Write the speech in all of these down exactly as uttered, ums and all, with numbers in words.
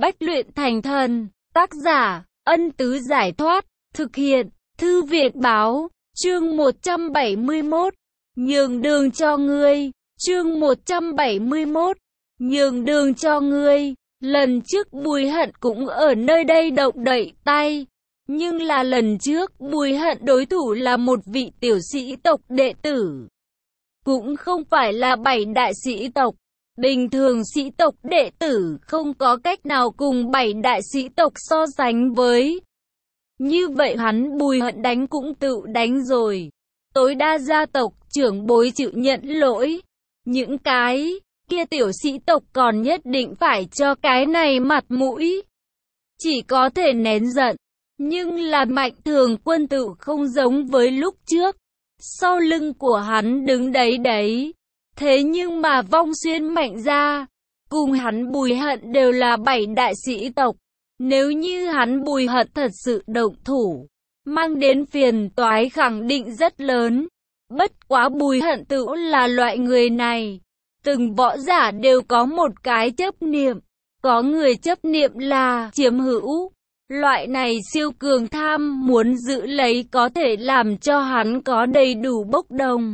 Bách luyện thành thần. Tác giả, Ân Tứ Giải Thoát. Thực hiện, Thư viện Báo. Chương một trăm bảy mươi mốt. Nhường đường cho ngươi. Chương một trăm bảy mươi mốt. Nhường đường cho ngươi. Lần trước Bùi Hận cũng ở nơi đây động đậy tay. Nhưng là lần trước Bùi Hận đối thủ là một vị tiểu sĩ tộc đệ tử. Cũng không phải là bảy đại sĩ tộc. Bình thường sĩ tộc đệ tử không có cách nào cùng bảy đại sĩ tộc so sánh với. Như vậy hắn Bùi Hận đánh cũng tự đánh rồi. Tối đa gia tộc trưởng bối chịu nhận lỗi. Những cái kia tiểu sĩ tộc còn nhất định phải cho cái này mặt mũi. Chỉ có thể nén giận. Nhưng là Mạnh Thường Quân tự không giống với lúc trước. Sau lưng của hắn đứng đấy đấy. Thế nhưng mà Vong Xuyên Mạnh gia cùng hắn Bùi Hận đều là bảy đại sĩ tộc. Nếu như hắn Bùi Hận thật sự động thủ, mang đến phiền toái khẳng định rất lớn. Bất quá Bùi Hận tự là loại người này. Từng võ giả đều có một cái chấp niệm. Có người chấp niệm là chiếm hữu. Loại này siêu cường tham muốn giữ lấy có thể làm cho hắn có đầy đủ bốc đồng.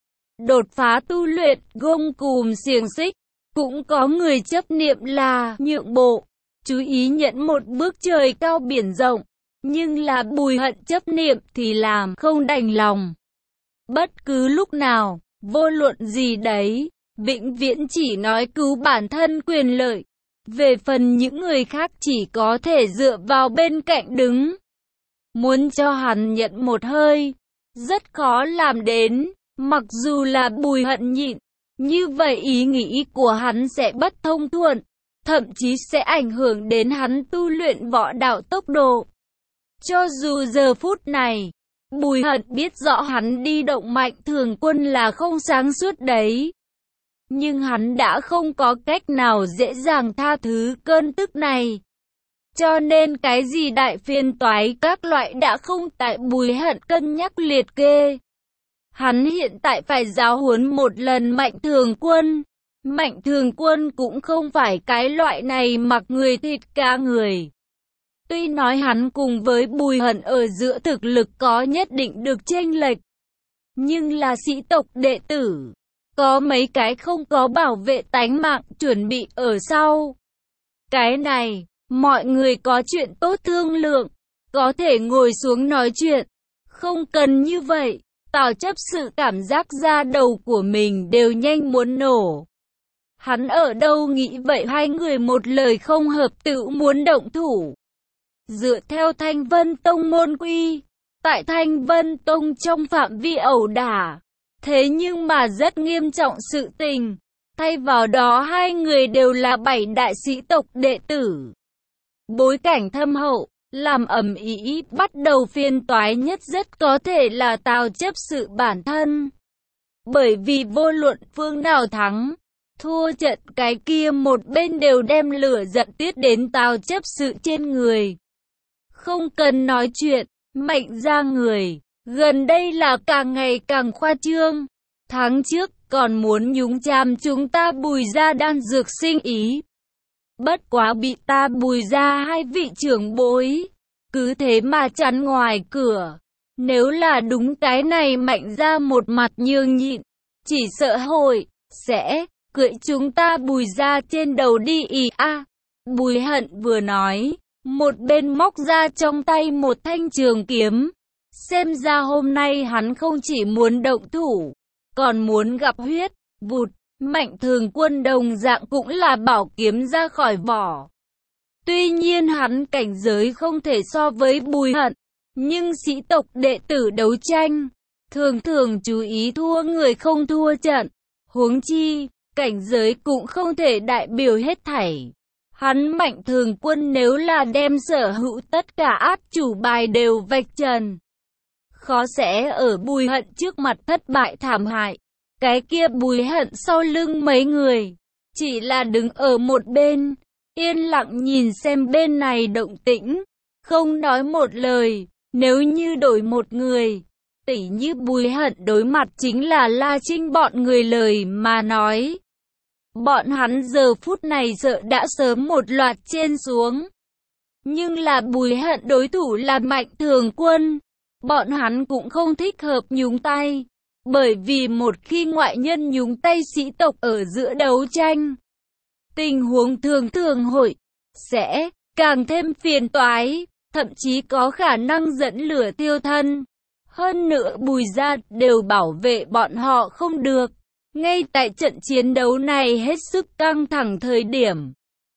Đột phá tu luyện gông cùm xiềng xích. Cũng có người chấp niệm là nhượng bộ. Chú ý nhận một bước trời cao biển rộng. Nhưng là Bùi Hận chấp niệm thì làm không đành lòng. Bất cứ lúc nào, vô luận gì đấy, vĩnh viễn chỉ nói cứu bản thân quyền lợi. Về phần những người khác chỉ có thể dựa vào bên cạnh đứng. Muốn cho hắn nhận một hơi, rất khó làm đến. Mặc dù là Bùi Hận nhịn, như vậy ý nghĩ của hắn sẽ bất thông thuận, thậm chí sẽ ảnh hưởng đến hắn tu luyện võ đạo tốc độ. Cho dù giờ phút này, Bùi Hận biết rõ hắn đi động Mạnh Thường Quân là không sáng suốt đấy. Nhưng hắn đã không có cách nào dễ dàng tha thứ cơn tức này. Cho nên cái gì đại phiền toái các loại đã không tại Bùi Hận cân nhắc liệt kê. Hắn hiện tại phải giáo huấn một lần Mạnh Thường Quân. Mạnh Thường Quân cũng không phải cái loại này mặc người thịt cá người. Tuy nói hắn cùng với Bùi Hận ở giữa thực lực có nhất định được chênh lệch. Nhưng là sĩ tộc đệ tử. Có mấy cái không có bảo vệ tánh mạng chuẩn bị ở sau. Cái này, mọi người có chuyện tốt thương lượng. Có thể ngồi xuống nói chuyện. Không cần như vậy. Tào Chấp Sự cảm giác da đầu của mình đều nhanh muốn nổ. Hắn ở đâu nghĩ vậy hai người một lời không hợp tự muốn động thủ. Dựa theo Thanh Vân Tông môn quy, tại Thanh Vân Tông trong phạm vi ẩu đả. Thế nhưng mà rất nghiêm trọng sự tình. Thay vào đó hai người đều là bảy đại sĩ tộc đệ tử. Bối cảnh thâm hậu. Làm ầm ĩ bắt đầu phiền toái nhất rất có thể là Tào Chấp Sự bản thân. Bởi vì vô luận phương nào thắng, thua trận cái kia một bên đều đem lửa giận tiết đến Tào Chấp Sự trên người. Không cần nói chuyện, Mạnh gia người, gần đây là càng ngày càng khoa trương. Tháng trước còn muốn nhúng chàm chúng ta Bùi gia đan dược sinh ý. Bất quá bị ta Bùi gia hai vị trưởng bối, cứ thế mà chắn ngoài cửa. Nếu là đúng cái này Mạnh gia một mặt nhường nhịn, chỉ sợ hội, sẽ, cưỡi chúng ta Bùi gia trên đầu đi ì a. Bùi Hận vừa nói, một bên móc ra trong tay một thanh trường kiếm. Xem ra hôm nay hắn không chỉ muốn động thủ, còn muốn gặp huyết, vụt. Mạnh Thường Quân đồng dạng cũng là bảo kiếm ra khỏi vỏ. Tuy nhiên hắn cảnh giới không thể so với Bùi Hận, nhưng sĩ tộc đệ tử đấu tranh, thường thường chú ý thua người không thua trận. Huống chi, cảnh giới cũng không thể đại biểu hết thảy. Hắn Mạnh Thường Quân nếu là đem sở hữu tất cả át chủ bài đều vạch trần, khó sẽ ở Bùi Hận trước mặt thất bại thảm hại. Cái kia Bùi Hận sau lưng mấy người, chỉ là đứng ở một bên, yên lặng nhìn xem bên này động tĩnh, không nói một lời. Nếu như đổi một người, tỉ như Bùi Hận đối mặt chính là La Trinh bọn người lời mà nói. Bọn hắn giờ phút này sợ đã sớm một loạt trên xuống. Nhưng là Bùi Hận đối thủ là Mạnh Thường Quân. Bọn hắn cũng không thích hợp nhúng tay. Bởi vì một khi ngoại nhân nhúng tay sĩ tộc ở giữa đấu tranh, tình huống thường thường hội sẽ càng thêm phiền toái, thậm chí có khả năng dẫn lửa thiêu thân. Hơn nữa Bùi gia đều bảo vệ bọn họ không được. Ngay tại trận chiến đấu này hết sức căng thẳng thời điểm,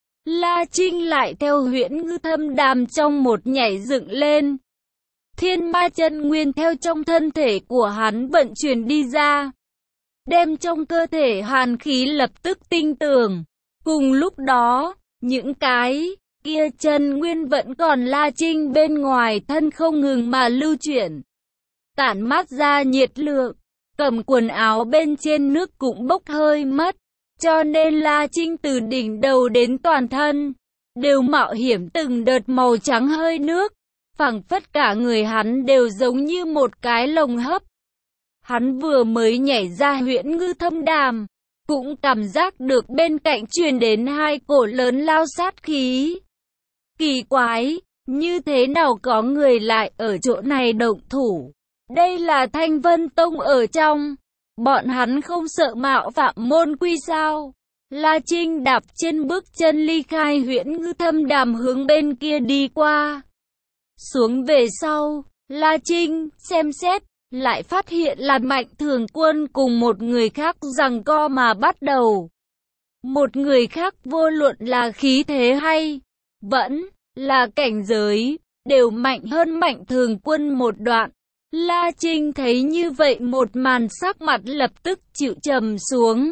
La Trinh lại theo Huyễn Ngư Thâm Đàm trong một nhảy dựng lên. Thiên ma chân nguyên theo trong thân thể của hắn vận chuyển đi ra, đem trong cơ thể hàn khí lập tức tinh tường. Cùng lúc đó, những cái kia chân nguyên vẫn còn La Trinh bên ngoài thân không ngừng mà lưu chuyển, tản mát ra nhiệt lượng. Cầm quần áo bên trên nước cũng bốc hơi mất, cho nên La Trinh từ đỉnh đầu đến toàn thân đều mạo hiểm từng đợt màu trắng hơi nước, phảng phất cả người hắn đều giống như một cái lồng hấp. Hắn vừa mới nhảy ra Huyễn Ngư Thâm Đàm, cũng cảm giác được bên cạnh truyền đến hai cổ lớn lao sát khí. Kỳ quái, như thế nào có người lại ở chỗ này động thủ? Đây là Thanh Vân Tông ở trong, bọn hắn không sợ mạo phạm môn quy sao? La Trinh đạp trên bước chân ly khai Huyễn Ngư Thâm Đàm hướng bên kia đi qua. Xuống về sau, La Trinh xem xét, lại phát hiện là Mạnh Thường Quân cùng một người khác giằng co mà bắt đầu. Một người khác vô luận là khí thế hay vẫn là cảnh giới, đều mạnh hơn Mạnh Thường Quân một đoạn. La Trinh thấy như vậy một màn, sắc mặt lập tức chịu trầm xuống.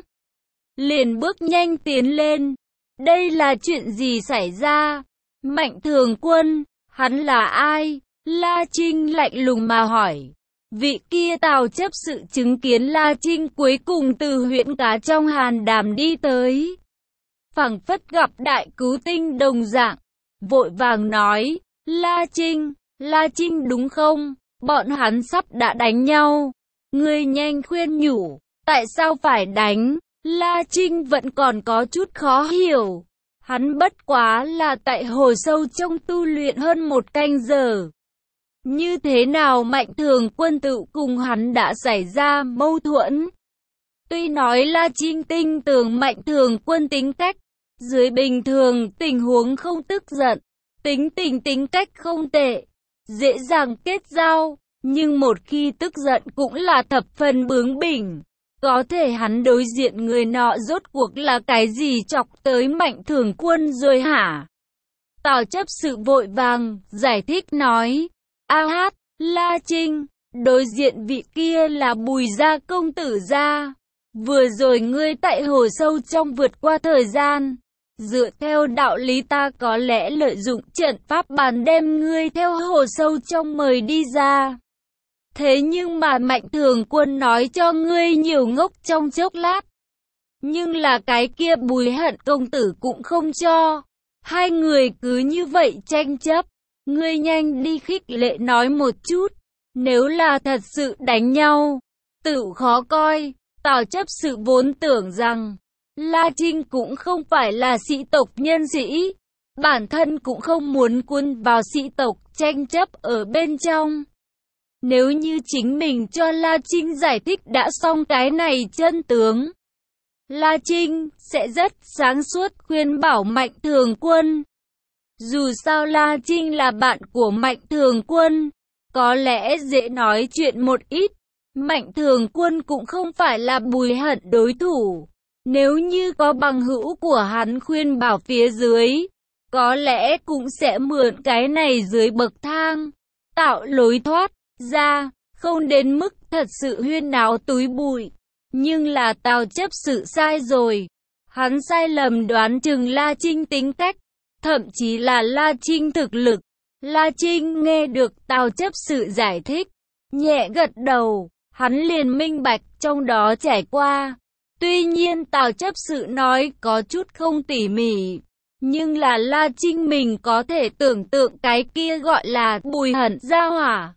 Liền bước nhanh tiến lên. Đây là chuyện gì xảy ra? Mạnh Thường Quân, hắn là ai? La Trinh lạnh lùng mà hỏi. Vị kia Tào chấp sự chứng kiến La Trinh cuối cùng từ huyện cá trong hàn đàm đi tới, phảng phất gặp đại cứu tinh đồng dạng, vội vàng nói, La Trinh, La Trinh đúng không? Bọn hắn sắp đã đánh nhau. Ngươi nhanh khuyên nhủ, tại sao phải đánh? La Trinh vẫn còn có chút khó hiểu. Hắn bất quá là tại hồ sâu trong tu luyện hơn một canh giờ. Như thế nào Mạnh Thường Quân tự cùng hắn đã xảy ra mâu thuẫn? Tuy nói La Trinh tin tưởng Mạnh Thường Quân tính cách, dưới bình thường tình huống không tức giận, tính tình tính cách không tệ, dễ dàng kết giao, nhưng một khi tức giận cũng là thập phần bướng bỉnh. Có thể hắn đối diện người nọ rốt cuộc là cái gì chọc tới Mạnh Thường Quân rồi hả? Tào chấp sự vội vàng giải thích nói, a hát, La Trinh, đối diện vị kia là Bùi gia công tử gia. Vừa rồi ngươi tại hồ sâu trong vượt qua thời gian, dựa theo đạo lý ta có lẽ lợi dụng trận pháp bàn đem ngươi theo hồ sâu trong mời đi ra. Thế nhưng mà Mạnh Thường Quân nói cho ngươi nhiều ngốc trong chốc lát. Nhưng là cái kia Bùi Hận công tử cũng không cho. Hai người cứ như vậy tranh chấp. Ngươi nhanh đi khích lệ nói một chút. Nếu là thật sự đánh nhau, tự khó coi. Tào chấp sự vốn tưởng rằng La Trinh cũng không phải là sĩ tộc nhân sĩ. Bản thân cũng không muốn cuốn vào sĩ tộc tranh chấp ở bên trong. Nếu như chính mình cho La Trinh giải thích đã xong cái này chân tướng, La Trinh sẽ rất sáng suốt khuyên bảo Mạnh Thường Quân. Dù sao La Trinh là bạn của Mạnh Thường Quân, có lẽ dễ nói chuyện một ít. Mạnh Thường Quân cũng không phải là Bùi Hận đối thủ. Nếu như có bằng hữu của hắn khuyên bảo phía dưới, có lẽ cũng sẽ mượn cái này dưới bậc thang, tạo lối thoát ra, không đến mức thật sự huyên náo túi bụi. Nhưng là Tào chấp sự sai rồi. Hắn sai lầm đoán chừng La Trinh tính cách, thậm chí là La Trinh thực lực. La Trinh nghe được Tào chấp sự giải thích, nhẹ gật đầu, hắn liền minh bạch trong đó trải qua. Tuy nhiên Tào chấp sự nói có chút không tỉ mỉ, nhưng là La Trinh mình có thể tưởng tượng cái kia gọi là Bùi Hận gia hỏa.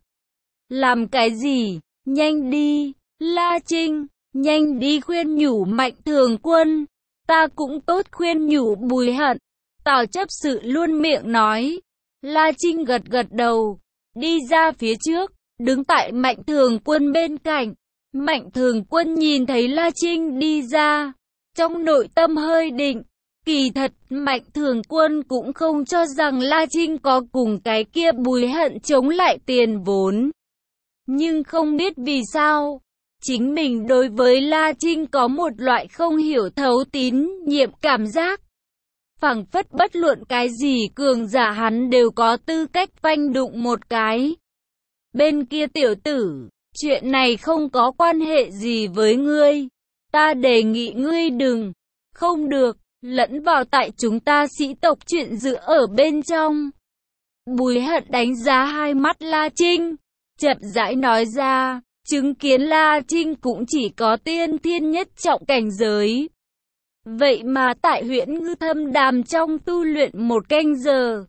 Làm cái gì? Nhanh đi, La Trinh, nhanh đi khuyên nhủ Mạnh Thường Quân. ta cũng tốt khuyên nhủ Bùi Hận. Tào chấp sự luôn miệng nói. La Trinh gật gật đầu, đi ra phía trước, đứng tại Mạnh Thường Quân bên cạnh. Mạnh Thường Quân nhìn thấy La Trinh đi ra, trong nội tâm hơi định. Kỳ thật, Mạnh Thường Quân cũng không cho rằng La Trinh có cùng cái kia Bùi Hận chống lại tiền vốn. Nhưng không biết vì sao, chính mình đối với La Trinh có một loại không hiểu thấu tín nhiệm cảm giác. Phảng phất bất luận cái gì cường giả hắn đều có tư cách phanh đụng một cái. Bên kia tiểu tử, chuyện này không có quan hệ gì với ngươi. Ta đề nghị ngươi đừng, không được, lẫn vào tại chúng ta sĩ tộc chuyện dự ở bên trong. Bùi Hận đánh giá hai mắt La Trinh, chậm rãi nói ra, chứng kiến La Trinh cũng chỉ có tiên thiên nhất trọng cảnh giới. Vậy mà tại huyện Ngư Thâm Đàm trong tu luyện một canh giờ,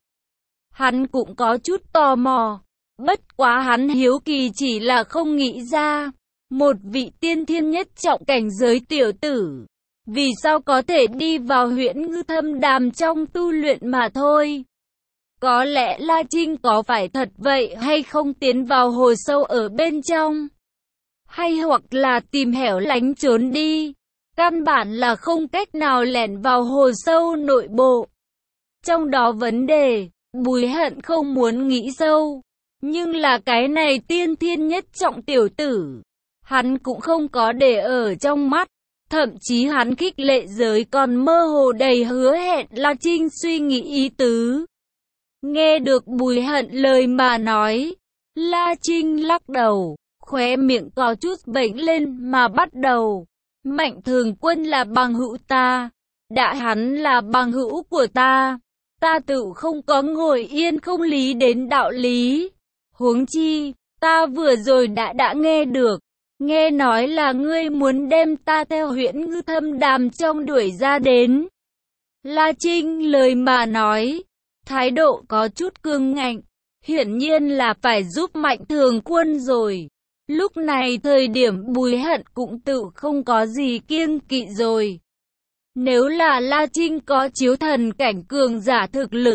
hắn cũng có chút tò mò. Bất quá hắn hiếu kỳ chỉ là không nghĩ ra, một vị tiên thiên nhất trọng cảnh giới tiểu tử, vì sao có thể đi vào huyện Ngư Thâm Đàm trong tu luyện mà thôi. Có lẽ La Trinh có phải thật vậy hay không tiến vào hồ sâu ở bên trong, hay hoặc là tìm hẻo lánh trốn đi, căn bản là không cách nào lẻn vào hồ sâu nội bộ. Trong đó vấn đề, Bùi Hận không muốn nghĩ sâu, nhưng là cái này tiên thiên nhất trọng tiểu tử, hắn cũng không có để ở trong mắt. Thậm chí hắn khích lệ giới còn mơ hồ đầy hứa hẹn La Trinh suy nghĩ ý tứ. Nghe được Bùi Hận lời mà nói, La Trinh lắc đầu, khóe miệng có chút bệnh lên mà bắt đầu. Mạnh Thường Quân là bằng hữu ta, đã hắn là bằng hữu của ta, ta tự không có ngồi yên không lý đến đạo lý. Huống chi, ta vừa rồi đã đã nghe được, nghe nói là ngươi muốn đem ta theo huyện Ngư Thâm Đàm trong đuổi ra đến. La Trinh lời mà nói, thái độ có chút cương ngạnh, hiển nhiên là phải giúp Mạnh Thường Quân rồi. Lúc này thời điểm Bùi Hận cũng tự không có gì kiêng kỵ rồi. Nếu là La Trinh có chiếu thần cảnh cường giả thực lực,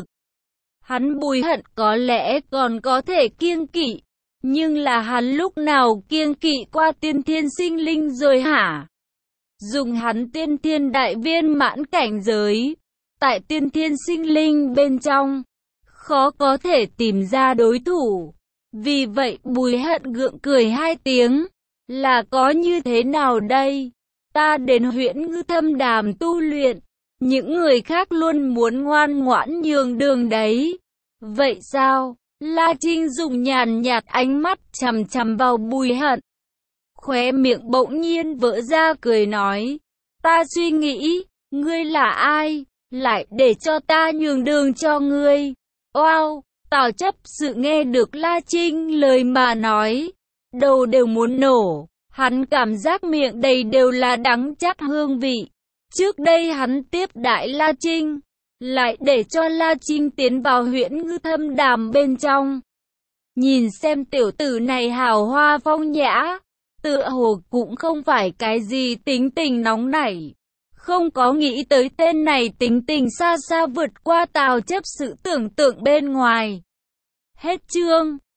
hắn Bùi Hận có lẽ còn có thể kiêng kỵ. Nhưng là hắn lúc nào kiêng kỵ qua tiên thiên sinh linh rồi hả? Dùng hắn tiên thiên đại viên mãn cảnh giới, tại tiên thiên sinh linh bên trong, khó có thể tìm ra đối thủ. Vì vậy Bùi Hận gượng cười hai tiếng, là có như thế nào đây? Ta đến huyện Ngư Thâm Đàm tu luyện, những người khác luôn muốn ngoan ngoãn nhường đường đấy. Vậy sao? La Trinh dùng nhàn nhạt ánh mắt chằm chằm vào Bùi Hận, khóe miệng bỗng nhiên vỡ ra cười nói, ta suy nghĩ, ngươi là ai, lại để cho ta nhường đường cho ngươi. Wow, Tào chấp sự nghe được La Trinh lời mà nói, đầu đều muốn nổ, hắn cảm giác miệng đầy đều là đắng chát hương vị. Trước đây hắn tiếp đãi La Trinh, lại để cho La Trinh tiến vào huyện Ngư Thâm Đàm bên trong. Nhìn xem tiểu tử này hào hoa phong nhã, tựa hồ cũng không phải cái gì tính tình nóng nảy. Không có nghĩ tới tên này tính tình xa xa vượt qua Tào chấp sự tưởng tượng bên ngoài. Hết chương.